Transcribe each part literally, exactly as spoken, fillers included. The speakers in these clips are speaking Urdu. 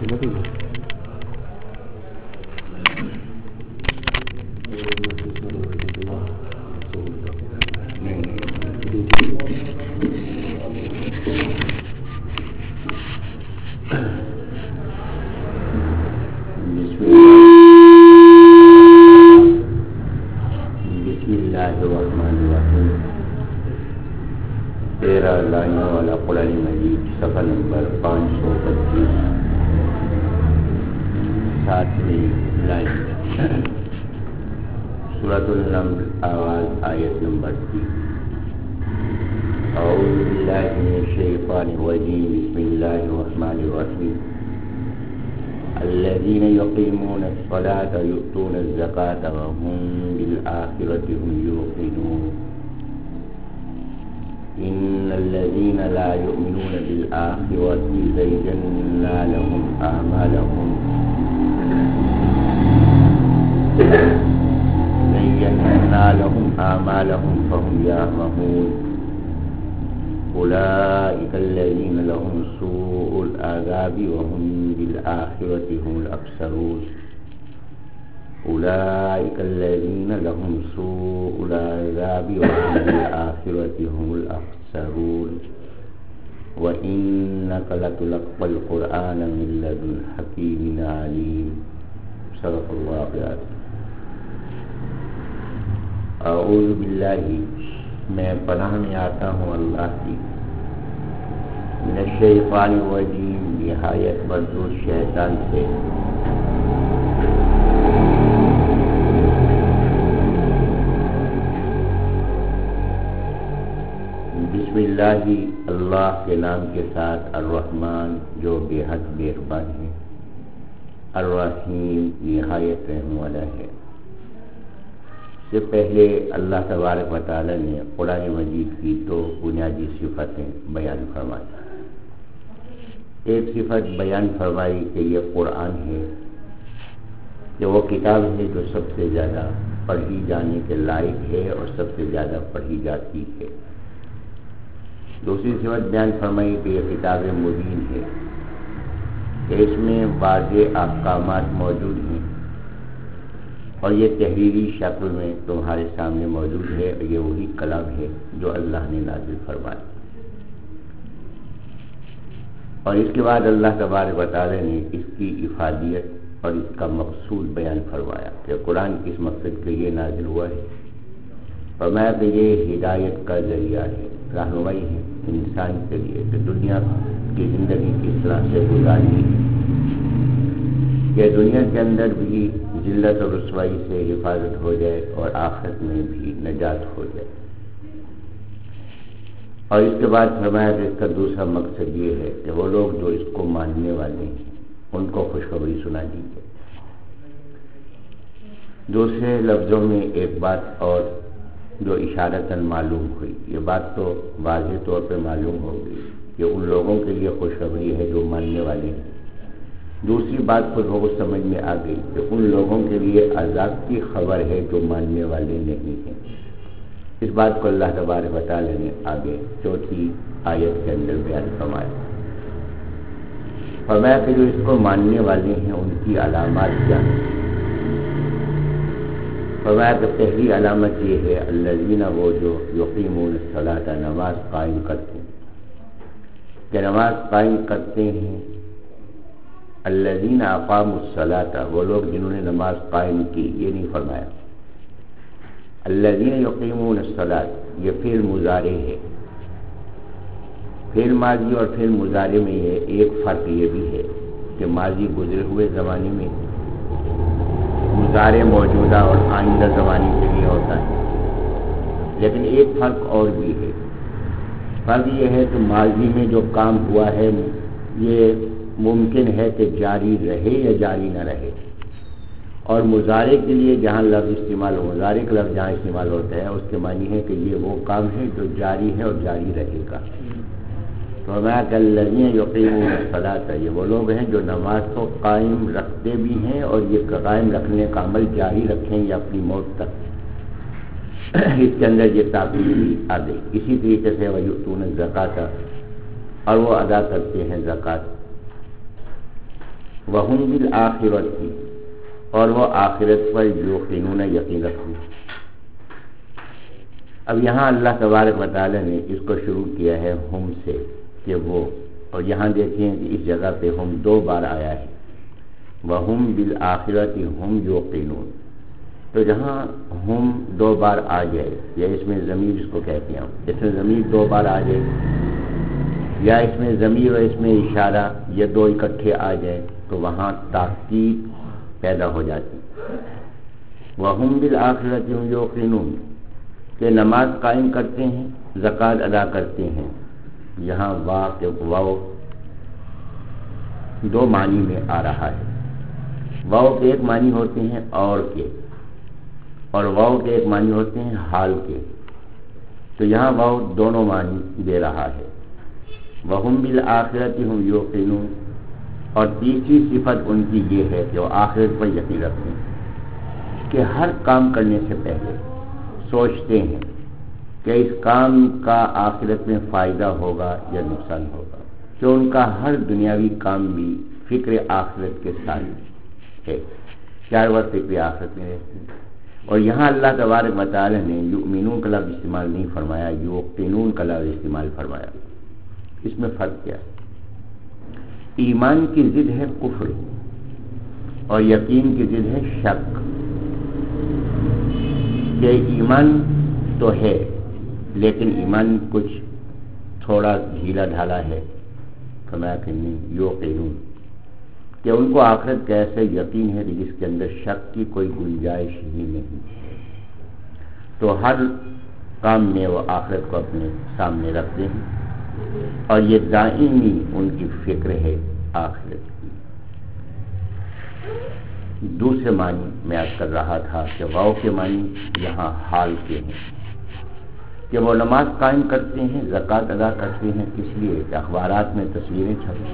الذين يقيمون الصلاة ويؤتون الزكاة وهم بالآخرة هم يوقنون إن الذين لا يؤمنون بالآخرة زينا لهم أعمالهم زينا لهم أعمالهم فهم يعمهون أولئك الذين لهم سوء العذاب وهم بالآخرة هم الأخسرون أولئك الذين لهم سوء العذاب وهم بالآخرة هم الأخسرون وإنك لتلقى القرآن من لدن حكيم عليم صدق الله العظيم. اعوذ باللہ، میں پناہ میں آتا ہوں اللہ کی، من الشیطان الرجیم، نہایت مردود شیطان سے۔ بسم اللہ، اللہ کے نام کے ساتھ، الرحمن جو بے حد مہربان ہے، الرحیم نہایت رحم والا ہے۔ سے پہلے اللہ تبارک و تعالی نے قرآن مجید کی دو بنیادی صفتیں بیان فرمائی۔ ایک صفت بیان فرمائی کہ یہ قرآن ہے، کہ وہ کتاب ہے جو سب سے زیادہ پڑھی جانے کے لائق ہے اور سب سے زیادہ پڑھی جاتی ہے۔ دوسری صفت بیان فرمائی کہ یہ کتاب مبین ہے، کہ اس میں واضح احکامات موجود ہیں اور یہ تحریری شکل میں تمہارے سامنے موجود ہے، اور یہ وہی کلام ہے جو اللہ نے نازل فرمایا۔ اور اس کے بعد اللہ تبارک و تعالی نے اس کی افادیت اور اس کا مقصود بیان فرمایا کہ قرآن کس مقصد کے لیے نازل ہوا ہے۔ فرمایا کہ یہ ہدایت کا ذریعہ ہے، رہنمائی ہے انسان کے لیے کہ دنیا کی زندگی کس طرح سے گزارنی ہے، کہ دنیا کے اندر بھی ذلت اور رسوائی سے حفاظت ہو جائے اور آخرت میں بھی نجات ہو جائے۔ اور اس کے بعد فرمایا کہ اس کا دوسرا مقصد یہ ہے کہ وہ لوگ جو اس کو ماننے والے ہیں ان کو خوشخبری سنا دیجیے۔ دوسرے لفظوں میں ایک بات اور جو اشارتاً معلوم ہوئی، یہ بات تو واضح طور پہ معلوم ہو گئی کہ ان لوگوں کے لیے خوشخبری ہے جو ماننے والے ہیں۔ دوسری بات خود بہت سمجھ میں آ گئی کہ ان لوگوں کے لیے عذاب کی خبر ہے جو ماننے والے نہیں ہیں۔ اس بات کو اللہ تبارک و تعالی نے آگے چوتھی آیت کے اندر بیان فرمایا۔ فرمایا کہ جو اس کو ماننے والے ہیں ان کی علامات کیا ہیں۔ فرمایا کہ پہلی علامت یہ ہے الذین، وہ جو یقیمون الصلاۃ، نماز قائم کرتے ہیں، کہ نماز قائم کرتے ہیں۔ الذین اقاموا الصلاۃ، وہ لوگ جنہوں نے نماز قائم کی، یہ نہیں فرمایا۔ الذین یقیمون الصلاۃ یہ فعل مضارع ہے، فعل ماضی اور فعل مضارع میں یہ ایک فرق یہ بھی ہے کہ ماضی گزرے ہوئے زمانے میں، مضارع موجودہ اور آئندہ زمانے کے لیے ہوتا ہے، لیکن ایک فرق اور بھی ہے۔ فرق یہ ہے کہ ماضی میں جو کام ہوا ہے یہ ممکن ہے کہ جاری رہے یا جاری نہ رہے، اور مضارع کے لیے جہاں لفظ استعمال ہو، مضارع کا لفظ جہاں استعمال ہوتا ہے اس کے معنی ہے کہ یہ وہ کام ہے جو جاری ہے اور جاری رہے گا۔ تو فرمایا کہ الذین یقیمون الصلاۃ، یہ وہ لوگ ہیں جو نماز کو قائم رکھتے بھی ہیں اور یہ قائم رکھنے کا عمل جاری رکھیں گے اپنی موت تک۔ اس کے اندر یہ تعبیر بھی آ گئی۔ اسی طریقے سے وَیُؤْتُونَ الزَّکَاۃَ، اور وہ ادا کرتے ہیں زکوٰۃ۔ وہم بالآخرۃ اور وہ آخرت پر یوقنون یقین رکھتے ہیں۔ اب یہاں اللہ تبارک و تعالی نے اس کو شروع کیا ہے ہم سے کہ وہ، اور یہاں دیکھیں کہ اس جگہ پہ ہم دو بار آیا ہے، وہم بالآخرۃ ہم یوقنون، تو جہاں ہم دو بار آ جائے یا اس میں ضمیر اس کو کہتے ہیں، اس میں ضمیر دو بار آ جائے یا اس میں ضمیر اور اس میں اشارہ یہ دو اکٹھے آ جائے تو وہاں تاکید پیدا ہو جاتی۔ وہم بالآخرۃ ہم یوقنون کہ نماز قائم کرتے ہیں، زکوٰۃ ادا کرتے ہیں، یہاں وا کے واو دو معنی میں آ رہا ہے۔ واو کے ایک معنی ہوتے ہیں اور کے، اور واو کے ایک معنی ہوتے ہیں حال کے، تو یہاں واو دونوں معنی دے رہا ہے۔ وہم بالآخرۃ ہم یوقنون، اور تیسری صفت ان کی یہ ہے کہ وہ آخرت پر یقین رکھتے ہیں کہ ہر کام کرنے سے پہلے سوچتے ہیں کہ اس کام کا آخرت میں فائدہ ہوگا یا نقصان ہوگا، کہ ان کا ہر دنیاوی کام بھی فکر آخرت کے ساتھ ہے، چار وقت فکر آخرت میں رہتے ہیں۔ اور یہاں اللہ تبارک و تعالی نے یؤمنون کا لفظ استعمال نہیں فرمایا، یوقنون کا لفظ استعمال فرمایا۔ اس میں فرق کیا ہے؟ ایمان کی ضد ہے کفر اور یقین کی ضد ہے شک، کہ ایمان تو ہے لیکن ایمان کچھ تھوڑا ڈھیلا ڈھالا ہے، فرمایا کہ نہیں یوقنون، کہ ان کو آخرت کا ایسا یقین ہے کہ جس کے اندر شک کی کوئی گنجائش ہی نہیں، تو ہر کام میں وہ آخرت کو اپنے سامنے رکھتے ہیں اور یہ دائمی ان کی فکر ہے آخرت کی۔ دوسرے معنی میں عرض کر رہا تھا کہ واو کے معنی یہاں حال کے ہیں، کہ وہ نماز قائم کرتے ہیں، زکوٰۃ ادا کرتے ہیں، اس لیے کہ اخبارات میں تصویریں چھپی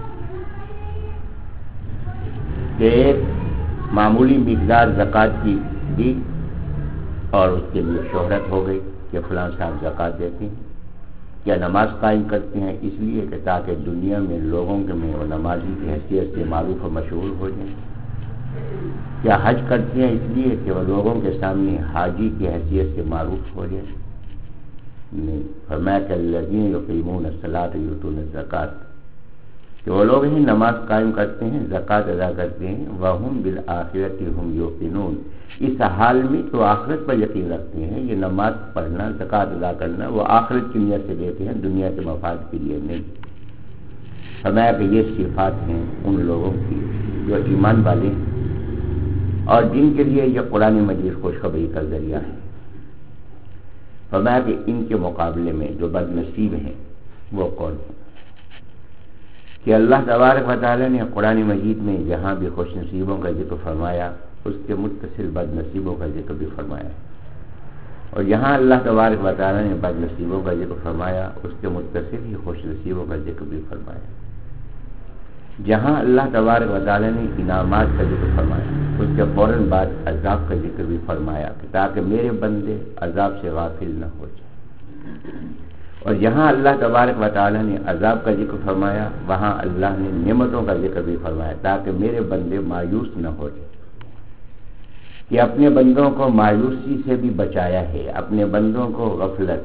کہ ایک معمولی مقدار زکوٰۃ کی دی اور اس کے لیے شہرت ہو گئی کہ فلاں صاحب زکوٰۃ دیتے ہیں، کیا نماز قائم کرتے ہیں اس لیے کہ تاکہ دنیا میں لوگوں کے میں وہ نمازی کی حیثیت سے معروف و مشہور ہو جائیں، کیا حج کرتے ہیں اس لیے کہ وہ لوگوں کے سامنے حاجی کی حیثیت سے معروف ہو جائے؟ نہیں، فرمایا کہ الذین یقیمون الصلاۃ ویؤتون الزکوٰۃ، کہ وہ لوگ ہیں نماز قائم کرتے ہیں، زکوٰۃ ادا کرتے ہیں، وہم بالآخرۃ ہم یوقنون، اس حال میں تو آخرت پر یقین رکھتے ہیں۔ یہ نماز پڑھنا، زکوٰۃ ادا کرنا وہ آخرت کی نیت سے دیتے ہیں، دنیا کے مفاد کے لیے نہیں۔ فرمایا کہ یہ صفات ہیں ان لوگوں کی جو ایمان والے ہیں اور جن کے لیے یہ قرآن مجید خوشخبری کا ذریعہ ہے۔ فرمایا کہ ان کے مقابلے میں جو بد نصیب ہیں وہ کون ہیں؟ کہ اللہ تبارک و تعالی نے قرآن مجید میں جہاں بھی خوش نصیبوں کا ذکر فرمایا اس کے متصل بد نصیبوں کا ذکر بھی فرمایا، اور جہاں اللہ تبارک و تعالی نے بد نصیبوں کا ذکر فرمایا اس کے متصل ہی خوش نصیبوں کا ذکر بھی فرمایا۔ جہاں اللہ تبارک و تعالی نے انعامات کا ذکر فرمایا اس کے فوراً بعد عذاب کا ذکر بھی فرمایا کہ تاکہ میرے بندے عذاب سے غافل نہ ہو جائیں، اور جہاں اللہ تبارک و تعالی نے عذاب کا ذکر فرمایا وہاں اللہ نے نعمتوں کا ذکر بھی فرمایا تاکہ میرے بندے مایوس نہ ہو جائیں، کہ اپنے بندوں کو مایوسی سے بھی بچایا ہے، اپنے بندوں کو غفلت،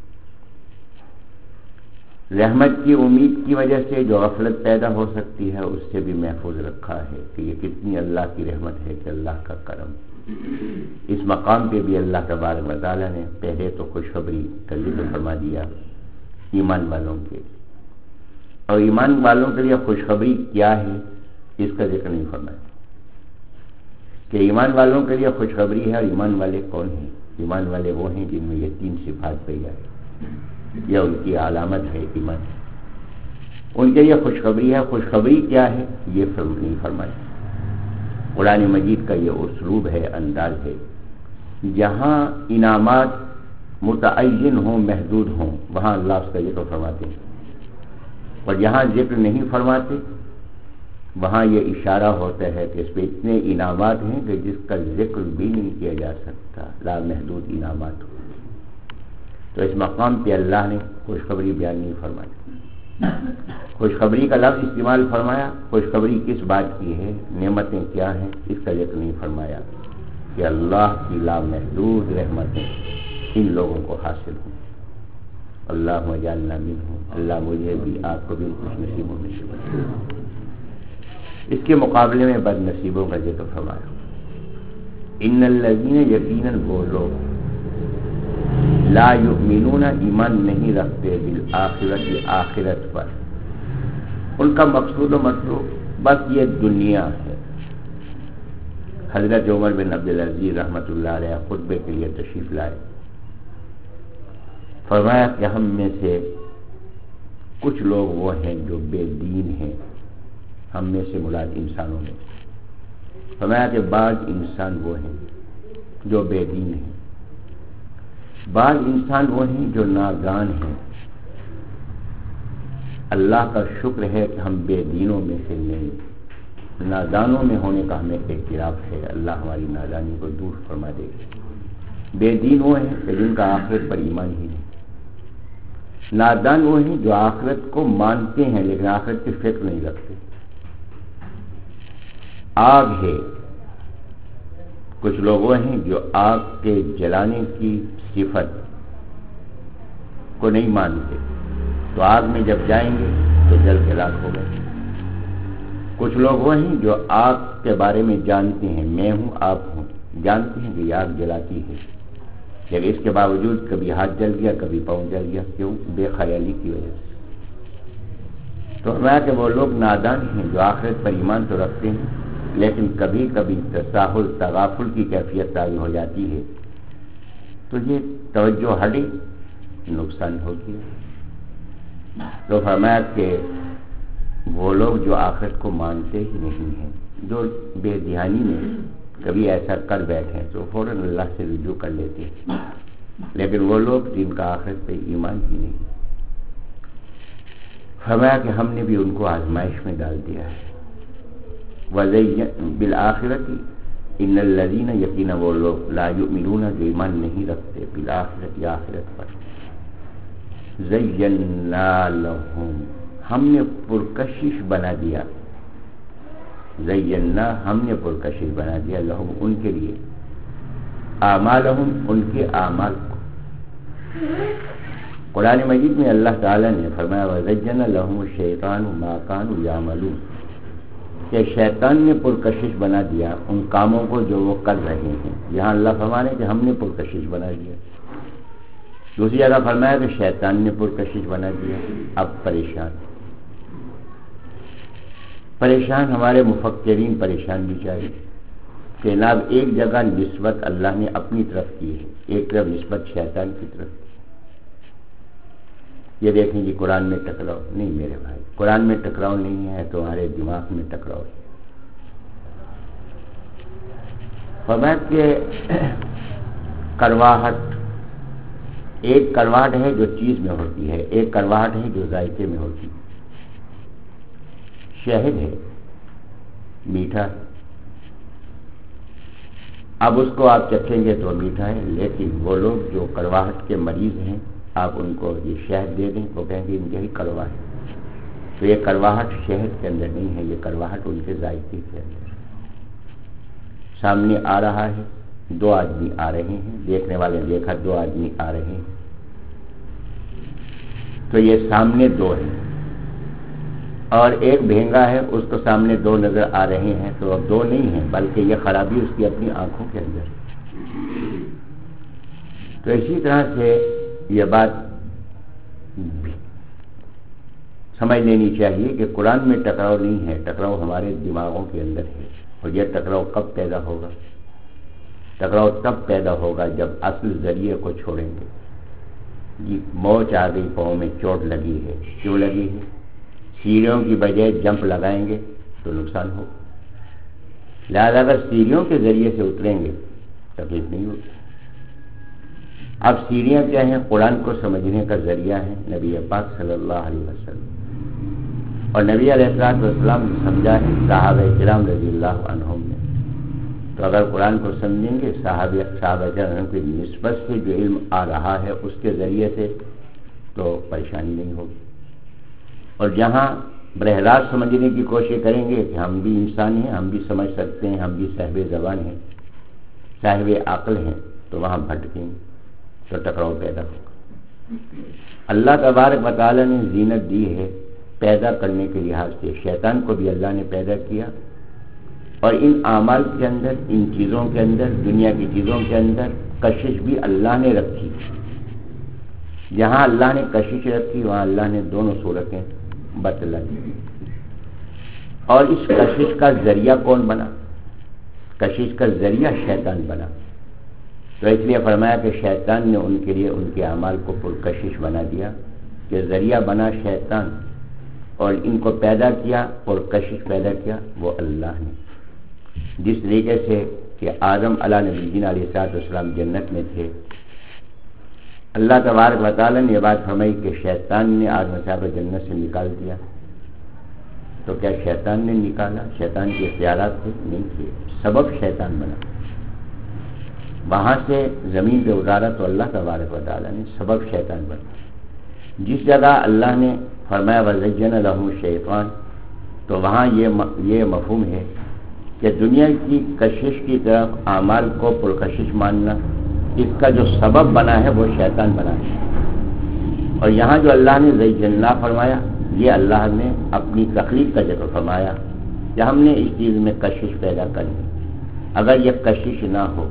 رحمت کی امید کی وجہ سے جو غفلت پیدا ہو سکتی ہے اس سے بھی محفوظ رکھا ہے، کہ یہ کتنی اللہ کی رحمت ہے کہ اللہ کا کرم۔ اس مقام پہ بھی اللہ تبارک و تعالیٰ نے پہلے تو خوشخبری کا ذکر فرما دیا ایمان والوں کے، اور ایمان والوں کے لیے خوشخبری کیا ہے اس کا ذکر نہیں فرمایا، کہ ایمان والوں کے لیے خوشخبری ہے، اور ایمان والے کون ہیں؟ ایمان والے وہ ہیں جن میں یہ تین صفات پہ آئی، یہ ان کی علامت ہے ایمان، ان کے لیے خوشخبری ہے۔ خوشخبری کیا ہے یہ فرم نہیں فرمایا۔ قرآن مجید کا یہ اسلوب ہے، انداز ہے، جہاں انعامات متعین ہوں، محدود ہوں، وہاں اللہ اس کا ذکر فرماتے ہیں، اور جہاں ذکر نہیں فرماتے وہاں یہ اشارہ ہوتا ہے کہ اس پہ اتنے انعامات ہیں کہ جس کا ذکر بھی نہیں کیا جا سکتا، لا محدود انعامات ہو۔ تو اس مقام پہ اللہ نے خوشخبری بیان نہیں فرمائی، خوشخبری کا لفظ استعمال فرمایا، خوشخبری کس بات کی ہے، نعمتیں کیا ہیں، اس کا ذکر نہیں فرمایا کہ اللہ کی لامحدود رحمتیں ان لوگوں کو حاصل ہوں۔ اللہ اجعلنا منہم، اللہ مجھے بھی آپ کو بھی خوش نصیبوں میں سے بنا۔ اس کے مقابلے میں بد نصیبوں کا ذکر فرمایا، ان الذین، یقیناً وہ لوگ، لا یؤمنون، ایمان نہیں رکھتے، بالآخرت، آخرت پر، ان کا مقصود و مطلوب بس یہ دنیا ہے۔ حضرت عمر بن عبدالعزیز رحمۃ اللہ علیہ خطبے کے لیے تشریف لائے، فرمایا کہ ہم میں سے کچھ لوگ وہ ہیں جو بے دین ہیں، ہم میں سے مراد انسانوں میں، فرمایا کہ بعض انسان وہ ہیں جو بے دین ہیں، بعض انسان وہ ہیں جو نادان ہیں۔ اللہ کا شکر ہے کہ ہم بے دینوں میں سے نہیں، نادانوں میں ہونے کا ہمیں اعتراف ہے، اللہ ہماری نادانی کو دور فرما دے۔ بے دین وہ ہیں کہ جن کا آخرت پر ایمان ہی نہیں، نادان وہ ہیں جو آخرت کو مانتے ہیں لیکن آخرت کی فکر نہیں رکھتے۔ آگ ہے، کچھ لوگ وہ ہیں جو آگ کے جلانے کی صفت کو نہیں مانتے، تو آگ میں جب جائیں گے تو جل کے راکھ ہو گئے۔ کچھ لوگ وہ ہیں جو آگ کے بارے میں جانتے ہیں، میں ہوں آپ ہوں، جانتے ہیں کہ یہ آگ جلاتی ہے، لیکن اس کے باوجود کبھی ہاتھ جل گیا، کبھی پاؤں جل گیا، کیوں؟ بے خیالی کی وجہ سے۔ تو ہمارا کہ وہ لوگ نادان ہیں جو آخرت پر ایمان تو رکھتے ہیں لیکن کبھی کبھی تساہل، تغافل کی کیفیت طاری ہو جاتی ہے، تو یہ توجہ ہٹی، نقصان ہو گیا۔ تو فرمایا کہ وہ لوگ جو آخرت کو مانتے ہی نہیں ہیں، جو بے دھیانی میں کبھی ایسا کر بیٹھے تو فوراً اللہ سے رجوع کر لیتے ہیں، لیکن وہ لوگ جن کا آخرت پہ ایمان ہی نہیں، فرمایا کہ ہم نے بھی ان کو آزمائش میں ڈال دیا ہے۔ وَزَيَّنَ بِالْآخِرَةِ، ان الذین، یقینا وہ لوگ، لا یؤمنون، جو ایمان نہیں رکھتے، بالآخرت، آخرت پر، زینا لہم، ہم نے پرکشش بنا دیا، زینا، ہم نے پرکشش بنا دیا، لہم، ان کے لیے، اعمالہم، ان کے اعمال کو۔ قرآن مجید میں اللہ تعالیٰ نے فرمایا وَزَيَّنَ لَهُمُ الشَّيْطَانُ مَا كَانُوا يَعْمَلُونَ، کہ شیطان نے پرکشش بنا دیا ان کاموں کو جو وہ کر رہے ہیں۔ یہاں اللہ فرمانے کہ ہم نے پرکشش بنا دیا، دوسری جگہ فرمایا کہ شیطان نے پرکشش بنا دیا۔ اب پریشان پریشان ہمارے مفکرین پریشان بیچارے، کہ جناب ایک جگہ نسبت اللہ نے اپنی طرف کی ہے، ایک طرف نسبت شیطان کی طرف۔ یہ دیکھیں جی قرآن میں ٹکراؤ نہیں میرے بھائی، قرآن میں ٹکراؤ نہیں ہے، تمہارے دماغ میں ٹکراؤ۔ فرمایا کہ کرواہٹ، ایک کرواہٹ ہے جو چیز میں ہوتی ہے، ایک کرواہٹ ہے جو ذائقے میں ہوتی ہے۔ شہد ہے، میٹھا ہے، اب اس کو آپ چکھیں گے تو میٹھا ہے، لیکن وہ لوگ جو کرواہٹ کے مریض ہیں، آپ ان کو یہ شہد دے دیں وہ کہیں گے یہی کروا ہے، تو یہ کرواہٹ شہد کے اندر نہیں ہے، یہ کرواہٹ ان کے ذائقے کے اندر۔ سامنے آ رہا ہے، دو آدمی آ رہے ہیں، دیکھنے والے نے دیکھا دو آدمی آ رہے ہیں، تو یہ سامنے دو ہیں، اور ایک بھینگا ہے، اس کو سامنے دو نظر آ رہے ہیں، تو اب دو نہیں ہیں بلکہ یہ خرابی اس کی اپنی آنکھوں کے اندر۔ تو اسی طرح سے یہ بات سمجھ لینی چاہیے کہ قرآن میں ٹکراؤ نہیں ہے، ٹکراؤ ہمارے دماغوں کے اندر ہے، اور یہ ٹکراؤ کب پیدا ہوگا؟ ٹکراؤ تب پیدا ہوگا جب اصل ذریعے کو چھوڑیں گے۔ جی موچ آ گئی، پاؤں میں چوٹ لگی ہے، کیوں لگی ہے؟ سیڑھیوں کی بجائے جمپ لگائیں گے تو نقصان ہو، لہذا اگر سیڑھیوں کے ذریعے سے اتریں گے تکلیف نہیں ہوگی۔ اب سیڑھیاں کیا ہیں؟ قرآن کو سمجھنے کا ذریعہ ہے نبی پاک صلی اللہ علیہ وسلم، اور نبی علیہ الصلوۃ والسلام نے سمجھا ہے، صحابہ کرام رضی اللہ عنہم نے۔ تو اگر قرآن کو سمجھیں گے صحابہ صحابہ کرام کی نسبت سے جو علم آ رہا ہے اس کے ذریعے سے، تو پریشانی نہیں ہوگی۔ اور جہاں براہ راست سمجھنے کی کوشش کریں گے کہ ہم بھی انسان ہیں، ہم بھی سمجھ سکتے ہیں، ہم بھی صاحب زبان ہیں، صاحب عقل ہیں، تو وہاں بھٹکیں تو ٹکراؤ پیدا ہوگا۔ اللہ تبارک و تعالیٰ نے زینت دی ہے پیدا کرنے کے لحاظ سے، شیطان کو بھی اللہ نے پیدا کیا، اور ان اعمال کے اندر، ان چیزوں کے اندر، دنیا کی چیزوں کے اندر کشش بھی اللہ نے رکھی۔ جہاں اللہ نے کشش رکھی وہاں اللہ نے دونوں صورتیں بتلا دی۔ اور اس کشش کا ذریعہ کون بنا؟ کشش کا ذریعہ شیطان بنا۔ تو اس لیے فرمایا کہ شیطان نے ان کے لیے ان کے اعمال کو پرکشش بنا دیا، کہ ذریعہ بنا شیطان، اور ان کو پیدا کیا اور کشش پیدا کیا وہ اللہ نے۔ جس طریقے سے کہ آدم علیہ نبینا علیہ الصلوۃ والسلام جنت میں تھے، اللہ تبارک و تعالیٰ نے یہ بات فرمائی کہ شیطان نے آدم صاحب کو جنت سے نکال دیا، تو کیا شیطان نے نکالا؟ شیطان کے اختیارات تھے؟ نہیں تھے، سبب شیطان بنا۔ وہاں سے زمین پہ اتارا تو اللہ تبارک و تعالیٰ نے، سبب شیطان بنا۔ جس جگہ اللہ نے فرمایا وَزَيَّنَ لَهُمُ الشَّيْطَانُ، تو وہاں یہ یہ مفہوم ہے کہ دنیا کی کشش کی طرف اعمال کو پرکشش ماننا، اس کا جو سبب بنا ہے وہ شیطان بنا ہے۔ اور یہاں جو اللہ نے زینا فرمایا، یہ اللہ نے اپنی تخلیق کا ذکر فرمایا کہ ہم نے اس چیز میں کشش پیدا کرنی۔ اگر یہ کشش نہ ہو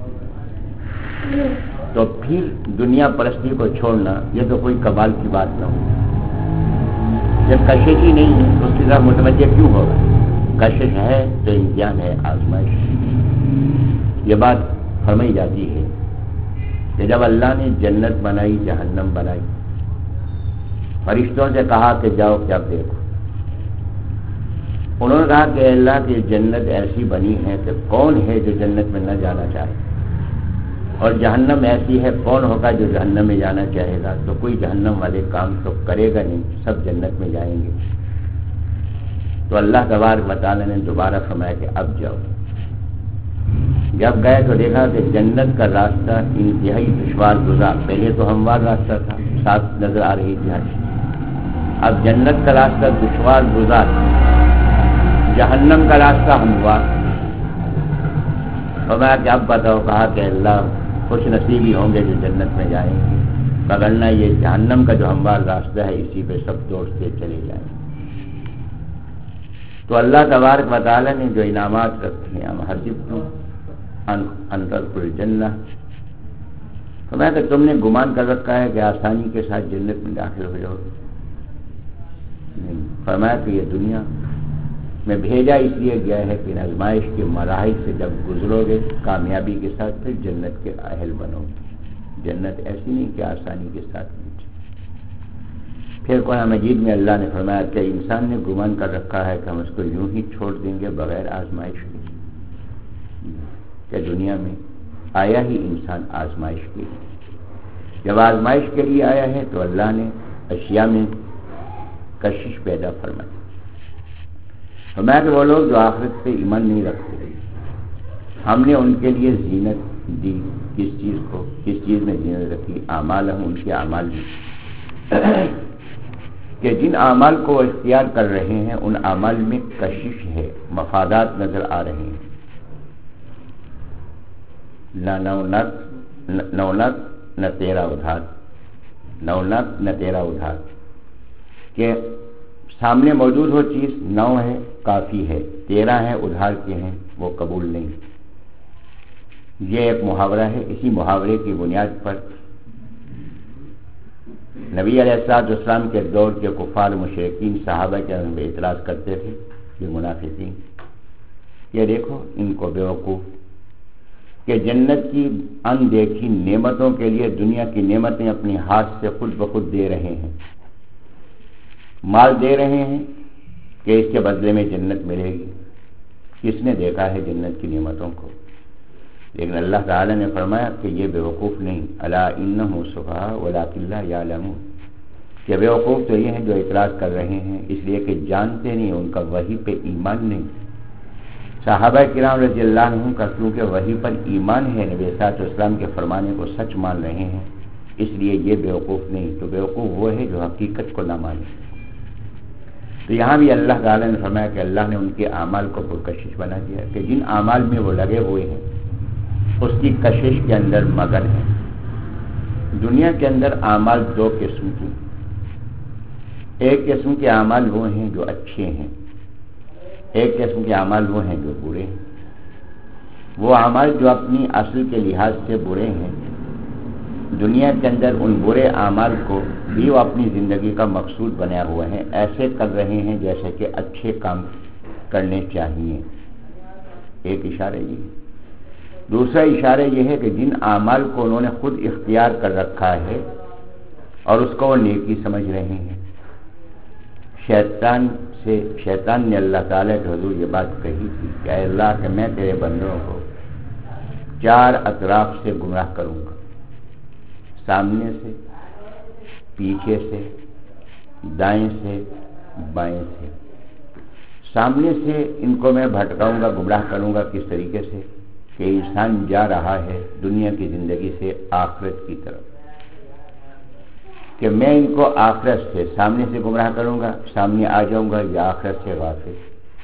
تو پھر دنیا پرستی کو چھوڑنا یہ تو کوئی کمال کی بات نہ ہو۔ جب کشش ہی نہیں ہے تو اس کی طرف متوجہ کیوں ہوگا؟ کشش ہے تو امتحان ہے، آزمائش۔ یہ بات فرمائی جاتی ہے کہ جب اللہ نے جنت بنائی، جہنم بنائی، فرشتوں سے کہا کہ جاؤ کیا دیکھو۔ انہوں نے کہا کہ اللہ کی جنت ایسی بنی ہے کہ کون ہے جو جنت میں نہ جانا چاہے، اور جہنم ایسی ہے کون ہوگا جو جہنم میں جانا چاہے گا؟ تو کوئی جہنم والے کام تو کرے گا نہیں، سب جنت میں جائیں گے۔ تو اللہ تبارک و تعالیٰ نے دوبارہ فرمایا کہ اب جاؤ۔ جب گئے تو دیکھا کہ جنت کا راستہ انتہائی دشوار گزار، پہلے تو ہموار راستہ تھا، ساتھ نظر آ رہی تھی، اب جنت کا راستہ دشوار گزار، جہنم کا راستہ ہموار۔ فرمایا کہ اب بتاؤ، کہا کہ اللہ خوش نصیبی ہوں گے جو جنت میں جائیں گے، وگرنہ یہ جہنم کا جو ہموار راستہ ہے اسی پہ سب دوڑتے چلے جائیں۔ تو اللہ تبارک و تعالیٰ نے جو انعامات رکھے ہیں، ہم حسبتم ان تدخلوا الجنہ، فرمایا کہ تم نے گمان کر رکھا ہے کہ آسانی کے ساتھ جنت میں داخل ہو جاؤ۔ نہیں، فرمایا کہ یہ دنیا میں بھیجا اس لیے گیا ہے کہ آزمائش کے مراحل سے جب گزرو گے کامیابی کے ساتھ پھر جنت کے اہل بنو گے۔ جنت ایسی نہیں کہ آسانی کے ساتھ ملے۔ پھر قرآن مجید میں اللہ نے فرمایا کہ انسان نے گمان کر رکھا ہے کہ ہم اس کو یوں ہی چھوڑ دیں گے بغیر آزمائش کے، کہ دنیا میں آیا ہی انسان آزمائش کے لیے۔ جب آزمائش کے لیے آیا ہے تو اللہ نے اشیاء میں کشش پیدا فرمائی۔ فرمایا کہ وہ لوگ جو آخرت پہ ایمان نہیں رکھتے، ہم نے ان کے لیے زینت دی۔ کس چیز کو؟ کس چیز میں زینت رکھی؟ اعمال ہم ان کے اعمال میں، کہ جن اعمال کو وہ اختیار کر رہے ہیں ان اعمال میں کشش ہے، مفادات نظر آ رہے ہیں۔ نہ نونک نونک نہ تیرا ادھار، نونک نہ تیرا ادھار، کہ سامنے موجود ہو چیز، نو ہے کافی ہے، تیرہ ہے ادھار کے ہیں وہ قبول نہیں۔ یہ ایک محاورہ ہے۔ اسی محاورے کی بنیاد پر نبی علیہ الصلوۃ والسلام کے دور کے کفار مشرکین صحابہ کے ان پہ اعتراض کرتے تھے، یہ منافقین، یہ دیکھو ان کو بیوقوف، کہ جنت کی ان دیکھی نعمتوں کے لیے دنیا کی نعمتیں اپنے ہاتھ سے خود بخود دے رہے ہیں، مال دے رہے ہیں کہ اس کے بدلے میں جنت ملے گی۔ کس نے دیکھا ہے جنت کی نعمتوں کو؟ لیکن اللہ تعالی نے فرمایا کہ یہ بیوقوف نہیں، الا انہم سفہاء ولکن لا یعلمون، کہ بیوقوف تو یہ ہیں جو اعتراض کر رہے ہیں اس لیے کہ جانتے نہیں، ان کا وحی پہ ایمان نہیں۔ صحابہ کرام رضی اللہ عنہم کا کیونکہ وحی پر ایمان ہے، نبی صلی اللہ علیہ وسلم کے فرمانے کو سچ مان رہے ہیں، اس لیے یہ بیوقوف نہیں۔ تو بیوقوف وہ ہے جو حقیقت کو نہ مانے۔ تو یہاں بھی اللہ تعالیٰ نے فرمایا کہ اللہ نے ان کے اعمال کو پرکشش بنا دیا کہ جن اعمال میں وہ لگے ہوئے ہیں اس کی کشش کے اندر مگن ہے۔ دنیا کے اندر اعمال دو قسم کی، ایک قسم کے اعمال وہ ہیں جو اچھے ہیں، ایک قسم کے اعمال وہ ہیں جو برے ہیں۔ وہ اعمال جو اپنی اصل کے لحاظ سے برے ہیں، دنیا کے اندر ان برے اعمال کو بھی وہ اپنی زندگی کا مقصود بنایا ہوا ہے، ایسے کر رہے ہیں جیسے کہ اچھے کام کرنے چاہیے۔ ایک اشارہ یہ ہے۔ دوسرا اشارہ یہ ہے کہ جن اعمال کو انہوں نے خود اختیار کر رکھا ہے اور اس کو وہ نیکی سمجھ رہے ہیں۔ شیطان سے شیطان نے اللہ تعالیٰ کے حضور یہ بات کہی تھی کہ اے اللہ کہ میں تیرے بندوں کو چار اطراف سے گمراہ کروں گا، سامنے سے، پیچھے سے، دائیں سے، بائیں سے۔ سامنے سے ان کو میں بھٹکاؤں گا، گمراہ کروں گا کس طریقے سے کہ انسان جا رہا ہے دنیا کی زندگی سے آخرت کی طرف، کہ میں ان کو آخرت سے سامنے سے گمراہ کروں گا، سامنے آ جاؤں گا یا آخرت سے غافل۔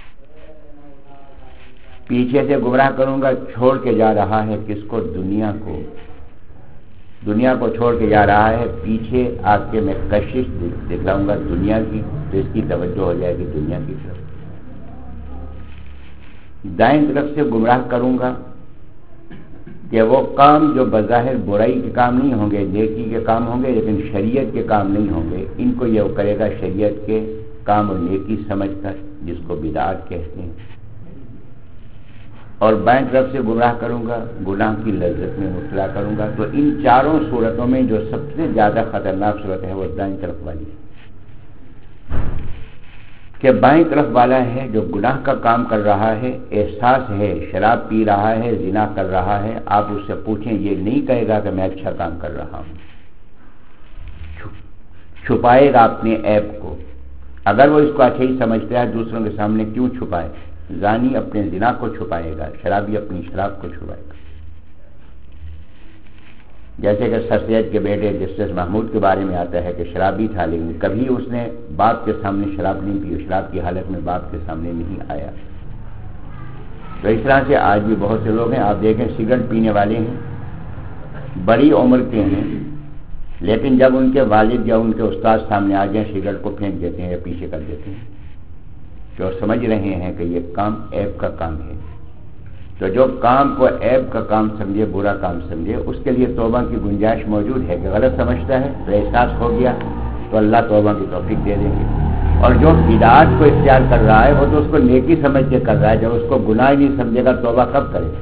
پیچھے سے گمراہ کروں گا، چھوڑ کے جا رہا ہے کس کو؟ دنیا کو۔ دنیا کو چھوڑ کے جا رہا ہے، پیچھے آ کے میں کشش دکھلاؤں گا دنیا کی، تو اس کی توجہ ہو جائے گی دنیا کی طرف۔ دائیں طرف سے گمراہ کروں گا کہ وہ کام جو بظاہر برائی کے کام نہیں ہوں گے، نیکی کے کام ہوں گے، لیکن شریعت کے کام نہیں ہوں گے، ان کو یہ کرے گا شریعت کے کام اور نیکی سمجھ کر، جس کو بدعات کہتے ہیں۔ اور بائیں طرف سے گمراہ کروں گا، گناہ کی لذت میں مبتلا کروں گا۔ تو ان چاروں صورتوں میں جو سب سے زیادہ خطرناک صورت ہے وہ دائیں طرف والی ہے، کہ بائیں طرف والا ہے جو گناہ کا کام کر رہا ہے، احساس ہے، شراب پی رہا ہے، زنا کر رہا ہے، آپ اس سے پوچھیں یہ نہیں کہے گا کہ میں اچھا کام کر رہا ہوں، چھپائے گا اپنے عیب کو۔ اگر وہ اس کو اچھا ہی سمجھتا ہے دوسروں کے سامنے کیوں چھپائے؟ زانی اپنے زنا کو چھپائے گا، شرابی اپنی شراب کو چھپائے گا۔ جیسے کہ سر سید کے بیٹے جسٹس محمود کے بارے میں آتا ہے کہ شرابی تھا، لیکن کبھی اس نے باپ کے سامنے شراب نہیں پی، شراب کی حالت میں باپ کے سامنے نہیں آیا۔ تو اس طرح سے آج بھی بہت سے لوگ ہیں، آپ دیکھیں سگریٹ پینے والے ہیں، بڑی عمر کے ہیں، لیکن جب ان کے والد یا ان کے استاد سامنے آ جائیں سگریٹ کو پھینک دیتے ہیں یا پیچھے کر دیتے ہیں، جو سمجھ رہے ہیں کہ یہ کام عیب کا کام ہے۔ تو جو کام کو عیب کا کام سمجھے، برا کام سمجھے، اس کے لیے توبہ کی گنجائش موجود ہے کہ غلط سمجھتا ہے تو احساس ہو گیا تو اللہ توبہ کی توفیق دے دیں گے۔ اور جو بدعات کو اختیار کر رہا ہے وہ تو اس کو نیکی سمجھ کے کر رہا ہے، جب اس کو گناہ نہیں سمجھے گا توبہ کب کرے؟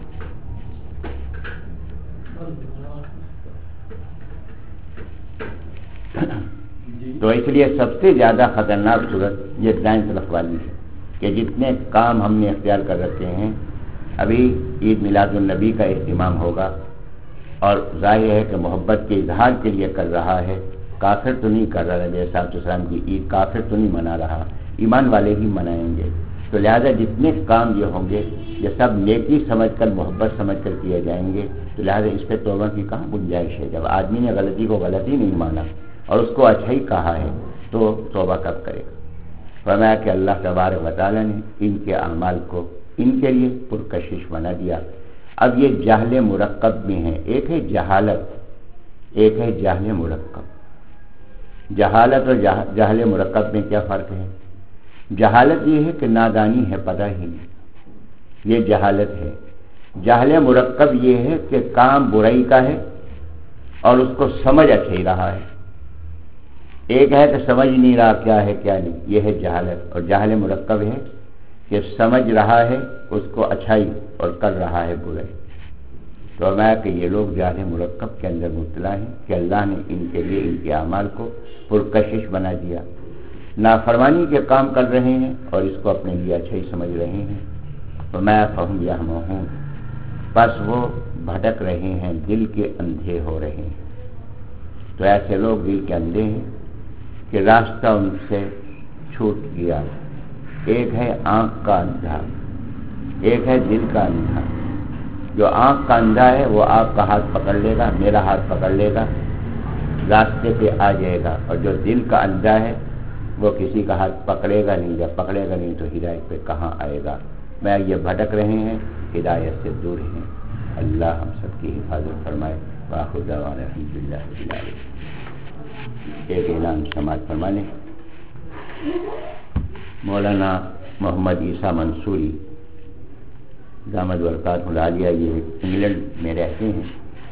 تو اس لیے سب سے زیادہ خطرناک صورت یہ دائیں طرف والی ہے کہ جتنے کام ہم نے اختیار کر رکھے ہیں، ابھی عید میلاد النبی کا اہتمام ہوگا اور ظاہر ہے کہ محبت کے اظہار کے لیے کر رہا ہے، کافر تو نہیں کر رہا، نبی صلی اللہ علیہ وسلم کی عید کافر تو نہیں منا رہا، ایمان والے ہی منائیں گے۔ تو لہذا جتنے کام یہ ہوں گے یہ سب نیکی سمجھ کر، محبت سمجھ کر کیے جائیں گے، تو لہذا اس پہ توبہ کی کہاں گنجائش ہے؟ جب آدمی نے غلطی کو غلطی نہیں مانا اور اس کو اچھا ہی کہا ہے تو توبہ کب کرے گا؟ فرمایا کہ اللہ تبارک و تعالیٰ نے ان کے اعمال کو ان کے لیے پرکشش بنا دیا۔ اب یہ جہل مرکب میں ہے، ایک ہے جہالت، ایک ہے جہل مرکب۔ جہالت اور جہل مرکب میں کیا فرق ہے؟ جہالت یہ ہے کہ نادانی ہے، پتہ ہی نہیں، یہ جہالت ہے۔ جہل مرکب یہ ہے کہ کام برائی کا ہے اور اس کو سمجھ اچھا ہی رہا ہے۔ ایک ہے کہ سمجھ نہیں رہا کیا ہے کیا نہیں، یہ ہے جہالت۔ اور جہل مرکب ہے کہ سمجھ رہا ہے اس کو اچھائی اور کر رہا ہے برائی۔ تو میں کہ یہ لوگ جہل مرکب کے اندر مبتلا ہیں کہ اللہ نے ان کے لیے ان کے اعمال کو پرکشش بنا دیا، نافرمانی کے کام کر رہے ہیں اور اس کو اپنے لیے اچھا ہی سمجھ رہے ہیں۔ تو میں فہم یا ہوں بس وہ بھٹک رہے ہیں، دل کے اندھے ہو رہے ہیں۔ تو ایسے لوگ دل کے اندھے ہیں کہ راستہ ان سے چھوٹ گیا۔ ایک ہے آنکھ کا اندھا، ایک ہے دل کا اندھا۔ جو آنکھ کا اندھا ہے وہ آپ کا ہاتھ پکڑ لے گا، میرا ہاتھ پکڑ لے گا، راستے پہ آ جائے گا، اور جو دل کا اندھا ہے وہ کسی کا ہاتھ پکڑے گا نہیں، جب پکڑے گا نہیں تو ہدایت پہ کہاں آئے گا؟ میں یہ بھٹک رہے ہیں، ہدایت سے دور ہیں۔ اللہ ہم سب کی حفاظت فرمائے۔ وآخر دعوانا الحمد للہ رب العالمین۔ ایک اعلان سماعت فرما لیں۔ مولانا محمد عیسیٰ منصوری دامت برکاتہ العالیہ یہ انگلینڈ میں رہتے ہیں،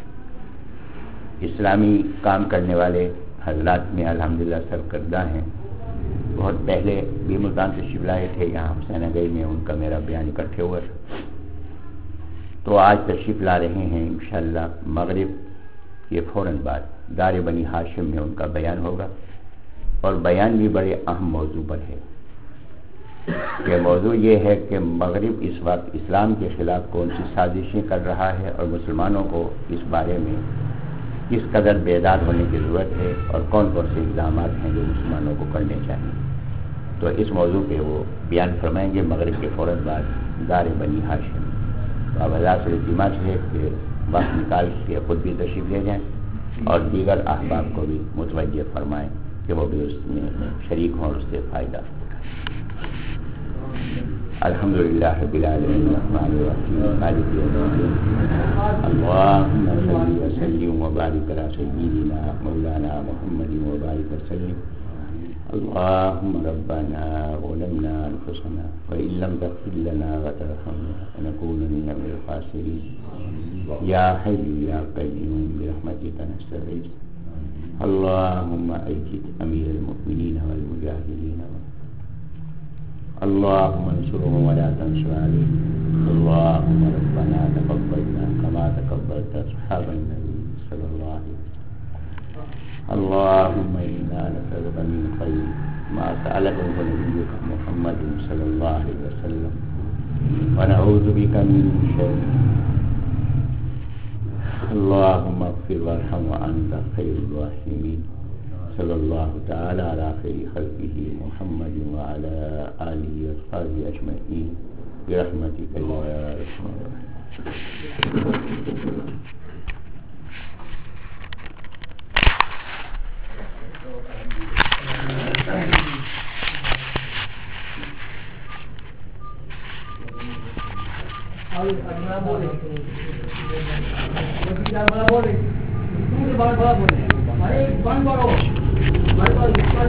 اسلامی کام کرنے والے حضرات میں الحمدللہ سرکردہ ہیں۔ بہت پہلے بھی ملتان تشریف لائے تھے، یہاں حسین گئی میں ان کا میرا بیان اکٹھے ہوا تھا، تو آج تشریف لا رہے ہیں انشاءاللہ مغرب کے فوراً بعد دار بنی ہاشم میں ان کا بیان ہوگا، اور بیان بھی بڑے اہم موضوع پر ہے۔ یہ موضوع یہ ہے کہ مغرب اس وقت اسلام کے خلاف کون سی سازشیں کر رہا ہے اور مسلمانوں کو اس بارے میں کس قدر بیدار ہونے کی ضرورت ہے، اور کون کون سے اقدامات ہیں جو مسلمانوں کو کرنے چاہیے۔ تو اس موضوع پہ وہ بیان فرمائیں گے مغرب کے فوراً بعد دار بنی ہاشم۔ تو اب حضرات سے التماس ہے کہ وقت نکال کے خود بھی تشریف لے جائیں اور دیگر احباب کو بھی متوجہ فرمائیں کہ وہ بھی اس میں شریک ہوں اور اس سے فائدہ اٹھائیں۔ الحمدللہ رب العالمین الرحمن الرحیم مالک یوم الدین اللہم صلی وسلم وبارک علی سیدنا مولانا محمد وبارک وسلم اللہم ربنا ظلمنا انفسنا وإن لم تغفر لنا وترحمنا لنكونن من الخاسرین یا حی یا قیوم برحمتک نستغیث اللہم ایجد امیر المؤمنین والمجاہدین اللهم انصرهم ولا تنصر عليهم اللهم ربنا تقبلنا كما تقبلت أصحاب النبي صلى الله عليه وسلم اللهم إنا نسألك من خير ما سألك منه نبيك محمد صلى الله عليه وسلم ونعوذ بك من شر اللهم اغفر وارحم وأنت خير الراحمين صلی اللہ تعالی علی خیر خلقہ محمد وعلی آلہ واصحابہ اجمعین برحمتک یا ارحم الراحمین۔